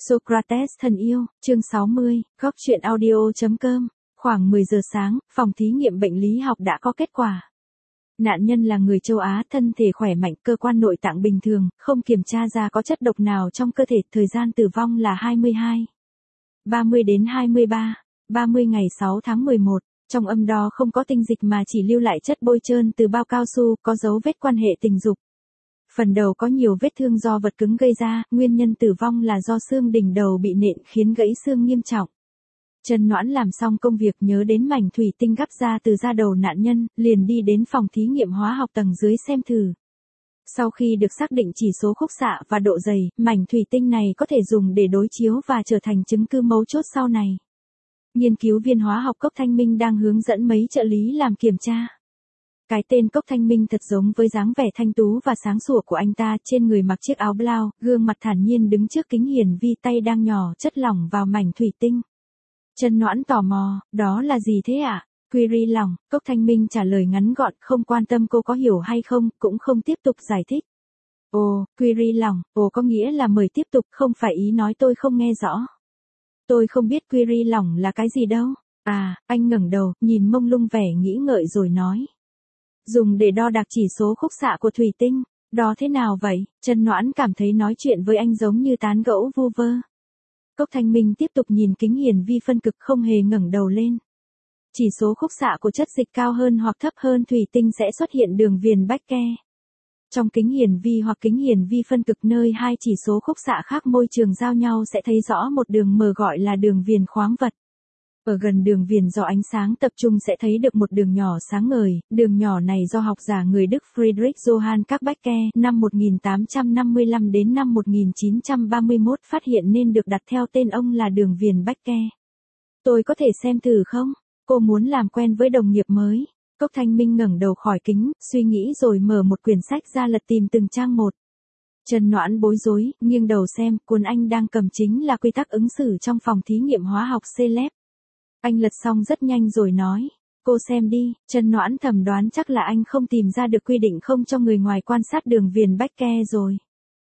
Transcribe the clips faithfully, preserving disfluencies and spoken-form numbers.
Socrates thân yêu, chương sáu mươi, góc truyện audio chấm com. Khoảng mười giờ sáng, phòng thí nghiệm bệnh lý học đã có kết quả. Nạn nhân là người châu Á, thân thể khỏe mạnh, cơ quan nội tạng bình thường, không kiểm tra ra có chất độc nào trong cơ thể. Thời gian tử vong là hai mươi hai, ba mươi đến hai mươi ba, ba mươi ngày sáu tháng mười một. Trong âm đo không có tinh dịch mà chỉ lưu lại chất bôi trơn từ bao cao su, có dấu vết quan hệ tình dục. Phần đầu có nhiều vết thương do vật cứng gây ra, nguyên nhân tử vong là do xương đỉnh đầu bị nện khiến gãy xương nghiêm trọng. Trần Noãn làm xong công việc nhớ đến mảnh thủy tinh gắp ra từ da đầu nạn nhân, liền đi đến phòng thí nghiệm hóa học tầng dưới xem thử. Sau khi được xác định chỉ số khúc xạ và độ dày, mảnh thủy tinh này có thể dùng để đối chiếu và trở thành chứng cứ mấu chốt sau này. Nghiên cứu viên hóa học Cốc Thanh Minh đang hướng dẫn mấy trợ lý làm kiểm tra. Cái tên Cốc Thanh Minh thật giống với dáng vẻ thanh tú và sáng sủa của anh ta, trên người mặc chiếc áo blau, gương mặt thản nhiên đứng trước kính hiển vi, tay đang nhỏ chất lỏng vào mảnh thủy tinh. Trần Noãn tò mò, đó là gì thế ạ? À? Query lỏng, Cốc Thanh Minh trả lời ngắn gọn, không quan tâm cô có hiểu hay không, cũng không tiếp tục giải thích. Ồ, query lỏng, ồ có nghĩa là mời tiếp tục, không phải ý nói tôi không nghe rõ. Tôi không biết query lỏng là cái gì đâu. À, anh ngẩng đầu, nhìn mông lung vẻ nghĩ ngợi rồi nói. Dùng để đo đạc chỉ số khúc xạ của thủy tinh. Đó thế nào vậy? Trần Noãn cảm thấy nói chuyện với anh giống như tán gẫu vu vơ. Cốc Thanh Minh tiếp tục nhìn kính hiển vi phân cực, không hề ngẩng đầu lên. Chỉ số khúc xạ của chất dịch cao hơn hoặc thấp hơn thủy tinh sẽ xuất hiện đường viền bách ke. Trong kính hiển vi hoặc kính hiển vi phân cực, nơi hai chỉ số khúc xạ khác môi trường giao nhau sẽ thấy rõ một đường mờ gọi là đường viền khoáng vật. Ở gần đường viền do ánh sáng tập trung sẽ thấy được một đường nhỏ sáng ngời, đường nhỏ này do học giả người Đức Friedrich Johann Backe năm một nghìn tám trăm năm mươi lăm đến năm một nghìn chín trăm ba mươi mốt phát hiện nên được đặt theo tên ông là đường viền Backe. Tôi có thể xem thử không? Cô muốn làm quen với đồng nghiệp mới. Cốc Thanh Minh ngẩng đầu khỏi kính, suy nghĩ rồi mở một quyển sách ra lật tìm từng trang một. Trần Noãn bối rối, nghiêng đầu xem, cuốn anh đang cầm chính là quy tắc ứng xử trong phòng thí nghiệm hóa học Celeb. Anh lật xong rất nhanh rồi nói, cô xem đi. Trần Noãn thầm đoán chắc là anh không tìm ra được quy định không cho người ngoài quan sát đường viền bách ke rồi.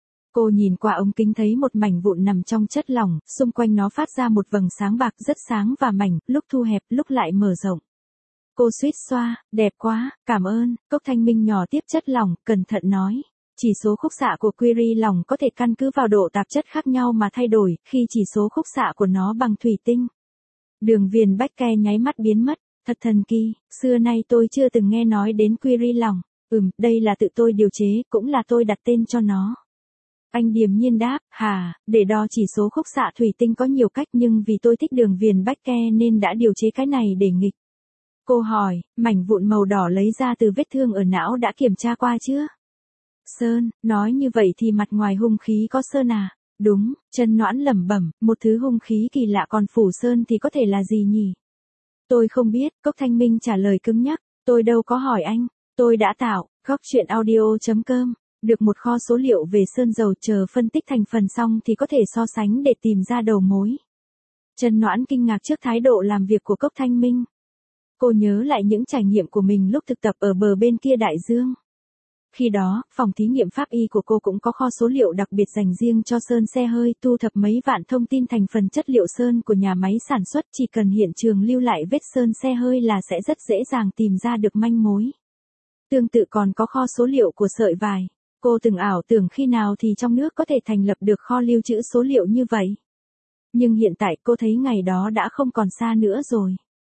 Cô nhìn qua ống kính thấy một mảnh vụn nằm trong chất lỏng, xung quanh nó phát ra một vầng sáng bạc rất sáng và mảnh, lúc thu hẹp, lúc lại mở rộng. Cô suýt xoa, đẹp quá, cảm ơn. Cốc Thanh Minh nhỏ tiếp chất lỏng, cẩn thận nói. Chỉ số khúc xạ của query lỏng có thể căn cứ vào độ tạp chất khác nhau mà thay đổi, khi chỉ số khúc xạ của nó bằng thủy tinh. Đường viền bách ke nháy mắt biến mất, thật thần kỳ, xưa nay tôi chưa từng nghe nói đến query lỏng. Ừm, đây là tự tôi điều chế, cũng là tôi đặt tên cho nó. Anh điềm nhiên đáp, hà, để đo chỉ số khúc xạ thủy tinh có nhiều cách nhưng vì tôi thích đường viền bách ke nên đã điều chế cái này để nghịch. Cô hỏi, mảnh vụn màu đỏ lấy ra từ vết thương ở não đã kiểm tra qua chưa? Sơn, nói như vậy thì mặt ngoài hung khí có sơn à? Đúng, Trần Noãn lẩm bẩm, một thứ hung khí kỳ lạ còn phủ sơn thì có thể là gì nhỉ? Tôi không biết, Cốc Thanh Minh trả lời cứng nhắc, tôi đâu có hỏi anh, tôi đã tạo, góc truyện audio chấm com, được một kho số liệu về sơn dầu, chờ phân tích thành phần xong thì có thể so sánh để tìm ra đầu mối. Trần Noãn kinh ngạc trước thái độ làm việc của Cốc Thanh Minh. Cô nhớ lại những trải nghiệm của mình lúc thực tập ở bờ bên kia đại dương. Khi đó, phòng thí nghiệm pháp y của cô cũng có kho số liệu đặc biệt dành riêng cho sơn xe hơi, thu thập mấy vạn thông tin thành phần chất liệu sơn của nhà máy sản xuất, chỉ cần hiện trường lưu lại vết sơn xe hơi là sẽ rất dễ dàng tìm ra được manh mối. Tương tự còn có kho số liệu của sợi vải. Cô từng ảo tưởng khi nào thì trong nước có thể thành lập được kho lưu trữ số liệu như vậy. Nhưng hiện tại cô thấy ngày đó đã không còn xa nữa rồi.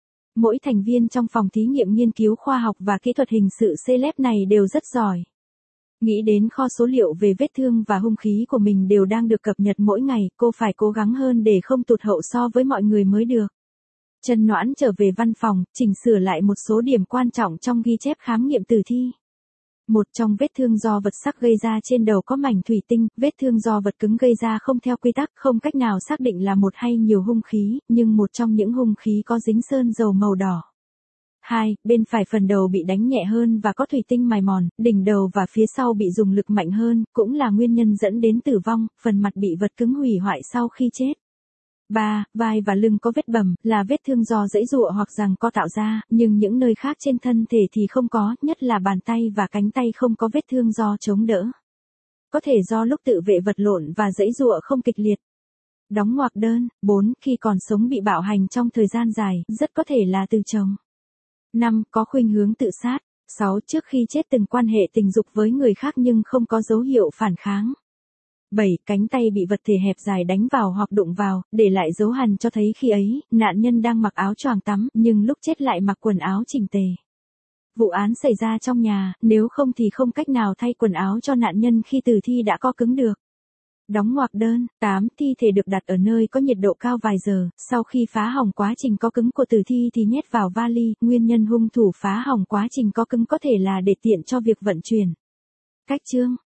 Mỗi thành viên trong phòng thí nghiệm nghiên cứu khoa học và kỹ thuật hình sự Celeb này đều rất giỏi. Nghĩ đến kho số liệu về vết thương và hung khí của mình đều đang được cập nhật mỗi ngày, cô phải cố gắng hơn để không tụt hậu so với mọi người mới được. Trần Noãn trở về văn phòng, chỉnh sửa lại một số điểm quan trọng trong ghi chép khám nghiệm tử thi. Một trong vết thương do vật sắc gây ra trên đầu có mảnh thủy tinh, vết thương do vật cứng gây ra không theo quy tắc, không cách nào xác định là một hay nhiều hung khí, nhưng một trong những hung khí có dính sơn dầu màu đỏ. Hai, bên phải phần đầu bị đánh nhẹ hơn và có thủy tinh mài mòn, đỉnh đầu và phía sau bị dùng lực mạnh hơn, cũng là nguyên nhân dẫn đến tử vong, phần mặt bị vật cứng hủy hoại sau khi chết. Ba, vai và lưng có vết bầm, là vết thương do giãy giụa hoặc giằng co tạo ra, nhưng những nơi khác trên thân thể thì không có, nhất là bàn tay và cánh tay không có vết thương do chống đỡ. Có thể do lúc tự vệ vật lộn và giãy giụa không kịch liệt. Đóng ngoặc đơn. bốn. Khi còn sống bị bạo hành trong thời gian dài, rất có thể là từ chồng. năm. Có khuynh hướng tự sát. sáu. Trước khi chết từng quan hệ tình dục với người khác nhưng không có dấu hiệu phản kháng. bảy. Cánh tay bị vật thể hẹp dài đánh vào hoặc đụng vào, để lại dấu hằn cho thấy khi ấy, nạn nhân đang mặc áo choàng tắm, nhưng lúc chết lại mặc quần áo chỉnh tề. Vụ án xảy ra trong nhà, nếu không thì không cách nào thay quần áo cho nạn nhân khi tử thi đã co cứng được. Đóng ngoặc đơn. tám. Thi thể được đặt ở nơi có nhiệt độ cao vài giờ, sau khi phá hỏng quá trình co cứng của tử thi thì nhét vào vali, nguyên nhân hung thủ phá hỏng quá trình co cứng có thể là để tiện cho việc vận chuyển. Cách chương.